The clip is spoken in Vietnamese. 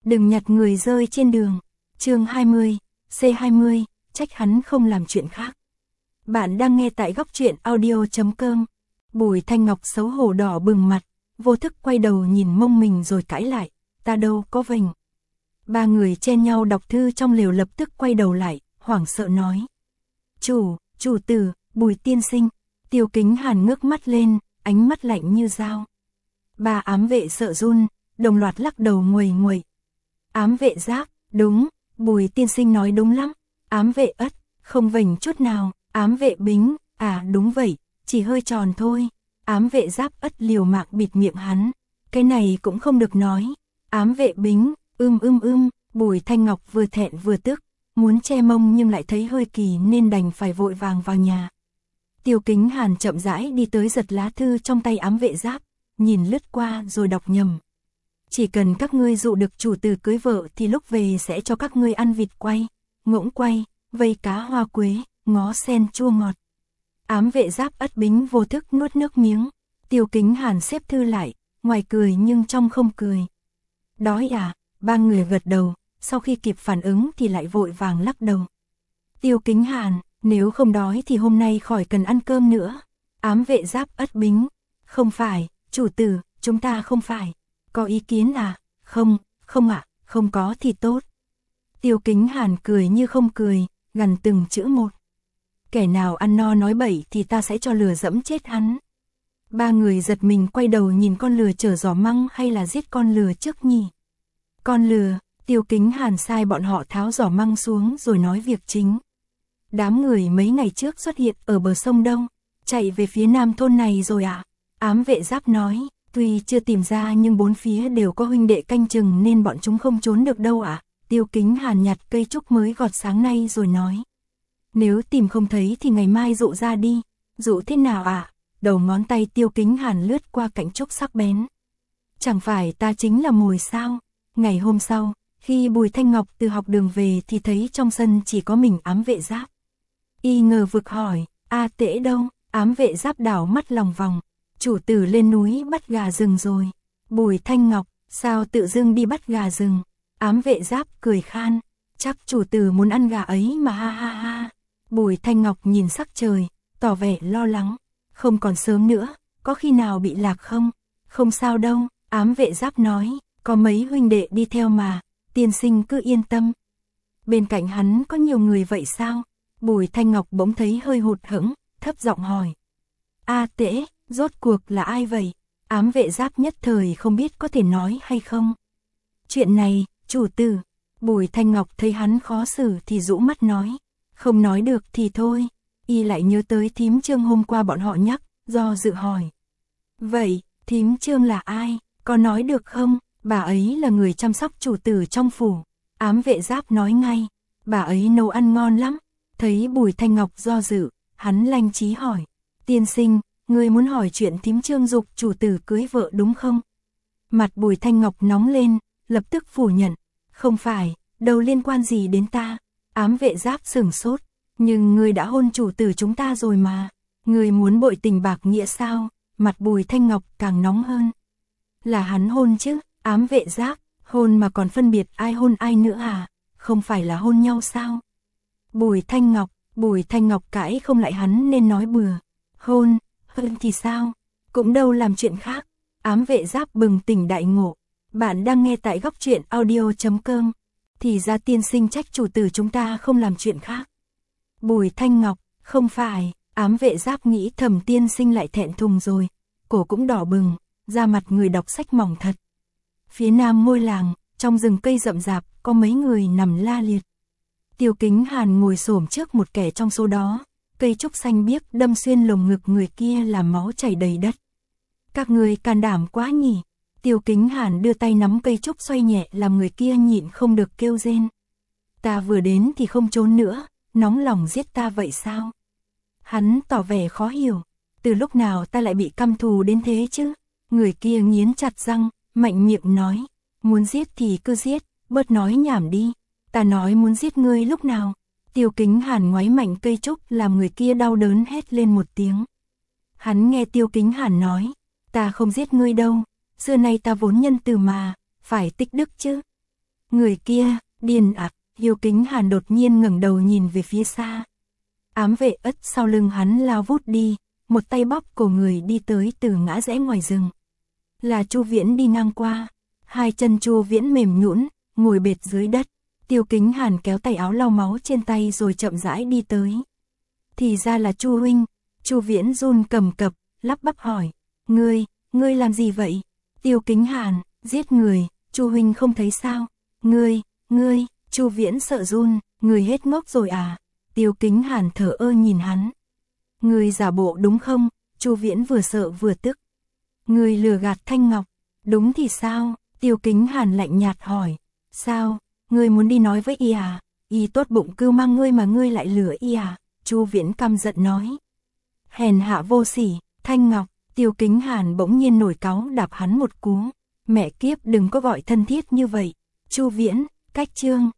đừng nhặt người rơi trên đường. Chương 20, C20, trách hắn không làm chuyện khác. Bạn đang nghe tại góc truyện audio.com. Bùi Thanh Ngọc xấu hổ đỏ bừng mặt, vô thức quay đầu nhìn mông mình rồi cãi lại, ta đâu có vành. Ba người chen nhau đọc thư trong lều lập tức quay đầu lại, hoảng sợ nói. Chủ tử, Bùi tiên sinh. Tiêu Kính Hàn ngước mắt lên, ánh mắt lạnh như dao. Ba ám vệ sợ run, đồng loạt lắc đầu nguầy nguầy. Ám vệ Giáp, đúng, Bùi tiên sinh nói đúng lắm. Ám vệ Ất, không vành chút nào. Ám vệ Bính, à đúng vậy, chỉ hơi tròn thôi. Ám vệ Giáp Ất liều mạng bịt miệng hắn. Cái này cũng không được nói. Ám vệ Bính, Bùi Thanh Ngọc vừa thẹn vừa tức, muốn che mông nhưng lại thấy hơi kỳ nên đành phải vội vàng vào nhà. Tiêu Kính Hàn chậm rãi đi tới giật lá thư trong tay ám vệ Giáp, nhìn lướt qua rồi đọc nhầm. Chỉ cần các ngươi dụ được chủ tử cưới vợ thì lúc về sẽ cho các ngươi ăn vịt quay, ngỗng quay, vây cá hoa quế, ngó sen chua ngọt. Ám vệ Giáp Ất Bính vô thức nuốt nước miếng. Tiêu Kính Hàn xếp thư lại, ngoài cười nhưng trong không cười. Đói à? Ba người gật đầu, sau khi kịp phản ứng thì lại vội vàng lắc đầu. Tiêu Kính Hàn, nếu không đói thì hôm nay khỏi cần ăn cơm nữa. Ám vệ Giáp Ất Bính, không phải, chủ tử, chúng ta không phải. Có ý kiến à? Không ạ, không có thì tốt. Tiêu Kính Hàn cười như không cười, gằn từng chữ một. Kẻ nào ăn no nói bậy thì ta sẽ cho lừa dẫm chết hắn. Ba người giật mình quay đầu nhìn con lừa chở giỏ măng hay là giết con lừa trước nhỉ? Con lừa. Tiêu Kính Hàn sai bọn họ tháo giỏ măng xuống rồi nói việc chính. Đám người mấy ngày trước xuất hiện ở bờ sông Đông, chạy về phía nam thôn này rồi ạ. Ám vệ Giáp nói, tuy chưa tìm ra nhưng bốn phía đều có huynh đệ canh chừng nên bọn chúng không trốn được đâu ạ. Tiêu Kính Hàn nhặt cây trúc mới gọt sáng nay rồi nói. Nếu tìm không thấy thì ngày mai dụ ra đi. Dụ thế nào ạ? Đầu ngón tay Tiêu Kính Hàn lướt qua cạnh trúc sắc bén. Chẳng phải ta chính là mồi sao? Ngày hôm sau, khi Bùi Thanh Ngọc từ học đường về thì thấy trong sân chỉ có mình ám vệ Giáp. Y ngờ vực hỏi, A Tễ đâu? Ám vệ Giáp đảo mắt lòng vòng. Chủ tử lên núi bắt gà rừng rồi. Bùi Thanh Ngọc, sao tự dưng đi bắt gà rừng? Ám vệ Giáp cười khan, chắc chủ tử muốn ăn gà ấy mà ha ha ha. Bùi Thanh Ngọc nhìn sắc trời, tỏ vẻ lo lắng. Không còn sớm nữa, có khi nào bị lạc không? Không sao đâu, ám vệ Giáp nói, có mấy huynh đệ đi theo mà, tiên sinh cứ yên tâm. Bên cạnh hắn có nhiều người vậy sao? Bùi Thanh Ngọc bỗng thấy hơi hụt hẫng, thấp giọng hỏi. A Tễ, rốt cuộc là ai vậy? Ám vệ Giáp nhất thời không biết có thể nói hay không. Chuyện này, chủ tử. Bùi Thanh Ngọc thấy hắn khó xử thì rũ mắt nói. Không nói được thì thôi. Y lại nhớ tới thím Trương hôm qua bọn họ nhắc, do dự hỏi. Vậy, thím Trương là ai? Có nói được không? Bà ấy là người chăm sóc chủ tử trong phủ. Ám vệ Giáp nói ngay. Bà ấy nấu ăn ngon lắm. Thấy Bùi Thanh Ngọc do dự, hắn lanh trí hỏi. Tiên sinh, ngươi muốn hỏi chuyện thím Trương giục chủ tử cưới vợ đúng không? Mặt Bùi Thanh Ngọc nóng lên, lập tức phủ nhận. Không phải, đâu liên quan gì đến ta. Ám vệ Giáp sửng sốt. Nhưng ngươi đã hôn chủ tử chúng ta rồi mà. Ngươi muốn bội tình bạc nghĩa sao? Mặt Bùi Thanh Ngọc càng nóng hơn. Là hắn hôn chứ? Ám vệ Giáp, hôn mà còn phân biệt ai hôn ai nữa à? Không phải là hôn nhau sao? Bùi Thanh Ngọc cãi không lại hắn nên nói bừa. Hôn, hơn thì sao? Cũng đâu làm chuyện khác. Ám vệ Giáp bừng tỉnh đại ngộ. Bạn đang nghe tại góc truyện audio.com. Thì ra tiên sinh trách chủ tử chúng ta không làm chuyện khác. Bùi Thanh Ngọc, không phải. Ám vệ Giáp nghĩ thầm tiên sinh lại thẹn thùng rồi. Cổ cũng đỏ bừng, da mặt người đọc sách mỏng thật. Phía nam ngôi làng, trong rừng cây rậm rạp, có mấy người nằm la liệt. Tiêu Kính Hàn ngồi xổm trước một kẻ trong số đó, cây trúc xanh biếc đâm xuyên lồng ngực người kia làm máu chảy đầy đất. Các người can đảm quá nhỉ? Tiêu Kính Hàn đưa tay nắm cây trúc xoay nhẹ làm người kia nhịn không được kêu rên. Ta vừa đến thì không trốn nữa, nóng lòng giết ta vậy sao? Hắn tỏ vẻ khó hiểu, từ lúc nào ta lại bị căm thù đến thế chứ? Người kia nghiến chặt răng, mạnh miệng nói, muốn giết thì cứ giết, bớt nói nhảm đi. Ta nói muốn giết ngươi lúc nào? Tiêu Kính Hàn ngoáy mạnh cây trúc làm người kia đau đớn hét lên một tiếng. Hắn nghe Tiêu Kính Hàn nói, ta không giết ngươi đâu, xưa nay ta vốn nhân từ mà, phải tích đức chứ. Người kia, điên ạ, Hiếu Kính Hàn đột nhiên ngẩng đầu nhìn về phía xa. Ám vệ Ất sau lưng hắn lao vút đi, một tay bóp cổ người đi tới từ ngã rẽ ngoài rừng. Là Chu Viễn đi ngang qua, hai chân Chu Viễn mềm nhũn, ngồi bệt dưới đất. Tiêu Kính Hàn kéo tay áo lau máu trên tay rồi chậm rãi đi tới. Thì ra là Chu huynh. Chu Viễn run cầm cập, lắp bắp hỏi, ngươi làm gì vậy? Tiêu Kính Hàn, giết người, Chu huynh không thấy sao? Ngươi, Chu Viễn sợ run, người hết ngốc rồi à? Tiêu Kính Hàn thở ơ nhìn hắn. Ngươi giả bộ đúng không? Chu Viễn vừa sợ vừa tức. Ngươi lừa gạt Thanh Ngọc, đúng thì sao? Tiêu Kính Hàn lạnh nhạt hỏi, sao? Ngươi muốn đi nói với y à? Y tốt bụng cưu mang ngươi mà ngươi lại lừa y à? Chu Viễn căm giận nói. Hèn hạ vô sỉ, Thanh Ngọc. Tiêu Kính Hàn bỗng nhiên nổi cáu đạp hắn một cú. Mẹ kiếp, đừng có gọi thân thiết như vậy. Chu Viễn, cách chương.